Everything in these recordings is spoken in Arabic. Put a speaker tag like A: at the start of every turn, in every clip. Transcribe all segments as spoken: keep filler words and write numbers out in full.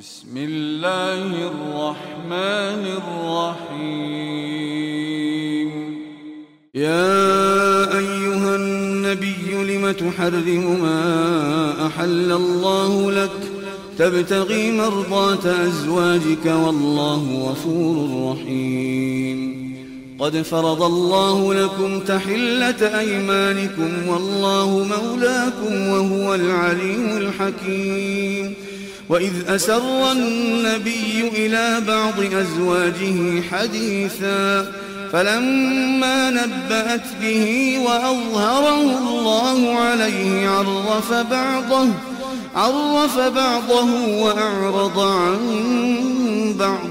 A: بسم الله الرحمن الرحيم.
B: يا أيها النبي لم تحرم ما أحل الله لك تبتغي مرضات أزواجك والله غفور رحيم. قد فرض الله لكم تحلة أيمانكم والله مولاكم وهو العليم الحكيم. وإذ أسر النبي إلى بعض أزواجه حديثا فلما نبأت به وأظهره الله عليه عرف بعضه عرف بعضه وأعرض عن بعض.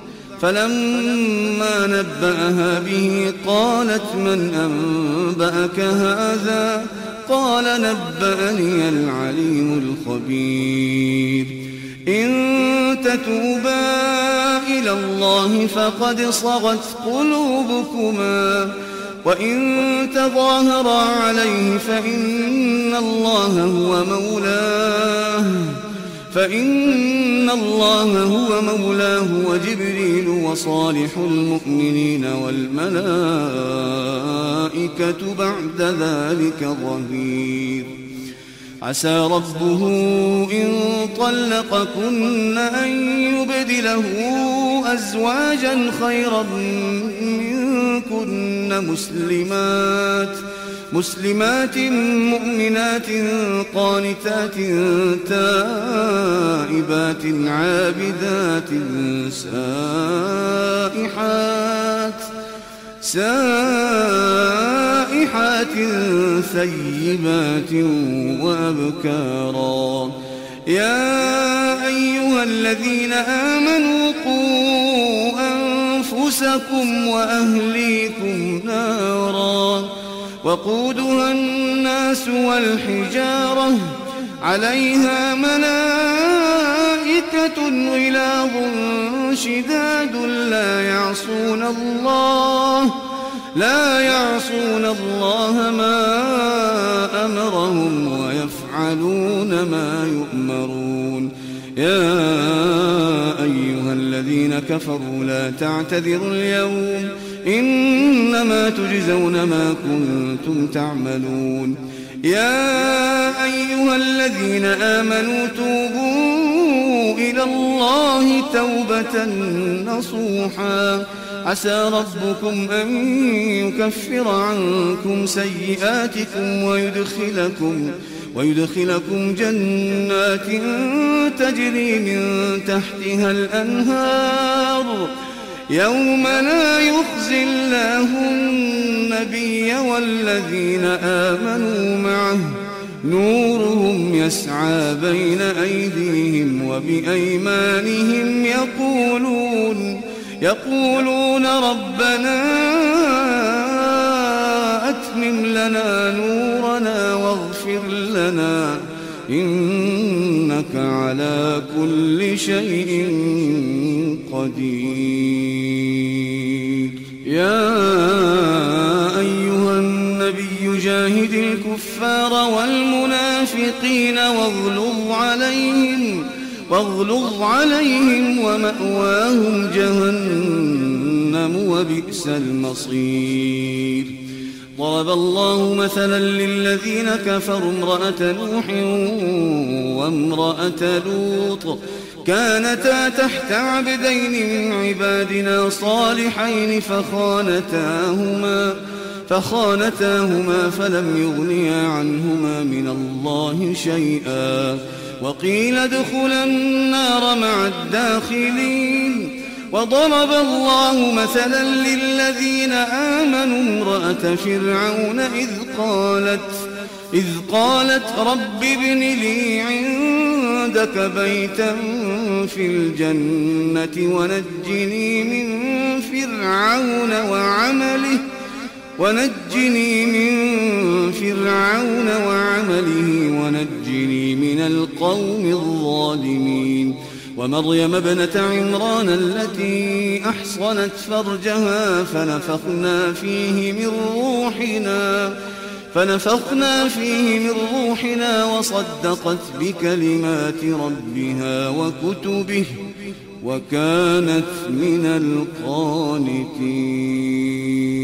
B: فلما نبأها به قالت من أنبأك هذا؟ قال نبأني العليم الخبير. إن تتوبا إلى الله فقد صغت قلوبكما وإن تظاهرا عليه فإن الله هو مولاه فإن الله هو مولاه وجبريل وصالح المؤمنين والملائكة بعد ذلك ظهير. عسى ربه إن طلقكن أن يبدله أزواجا خيرا منكن مسلمات مسلمات مؤمنات قانتات تائبات عابدات سائحات سائحات ثيبات وأبكارا. يا أيها الذين آمنوا قوا أنفسكم وأهليكم نارا وقودها الناس والحجارة عليها ملائكة غلاظ شداد لا يعصون الله لا يعصون الله ما أمرهم ويفعلون ما يؤمرون. يا أيها الذين كفروا لا تعتذروا اليوم إنما تجزون ما كنتم تعملون. يا أيها الذين آمنوا توبوا إلى الله توبة نصوحا عسى ربكم أن يكفر عنكم سيئاتكم ويدخلكم ويدخلكم جنات تجري من تحتها الأنهار يوم لا يخزي الله النبي والذين آمنوا معه نورهم يسعى بين أيديهم وبأيمانهم يقولون يقولون ربنا أتمم لنا نورنا واغفر لنا إنك على كل شيء قدير. يا أيها النبي جاهد الكفار والمنافقين واغلظ عليهم واغلظ عليهم ومأواهم جهنم وبئس المصير. ضرب الله مثلا للذين كفروا امرأة نوح وامرأة لوط كانتا تحت عبدين من عبادنا صالحين فخانتاهما فخانتاهما فلم يغنيا عنهما من الله شيئا وقيل ادخلا النار مع الداخلين. وضرب الله مثلا للذين آمنوا امرأة فرعون إذ قالت إذ قالت رب ابن لي عندك بيتا في الجنة ونجني من فرعون وعمله ونجني من فرعون وعمله ونجني من القوم الظالمين. ومريم ابنة عمران التي أحصنت فرجها فنفخنا فيه من روحنا فنفخنا فيه من روحنا وصدقت بكلمات ربها وكتبه وكانت من القانتين.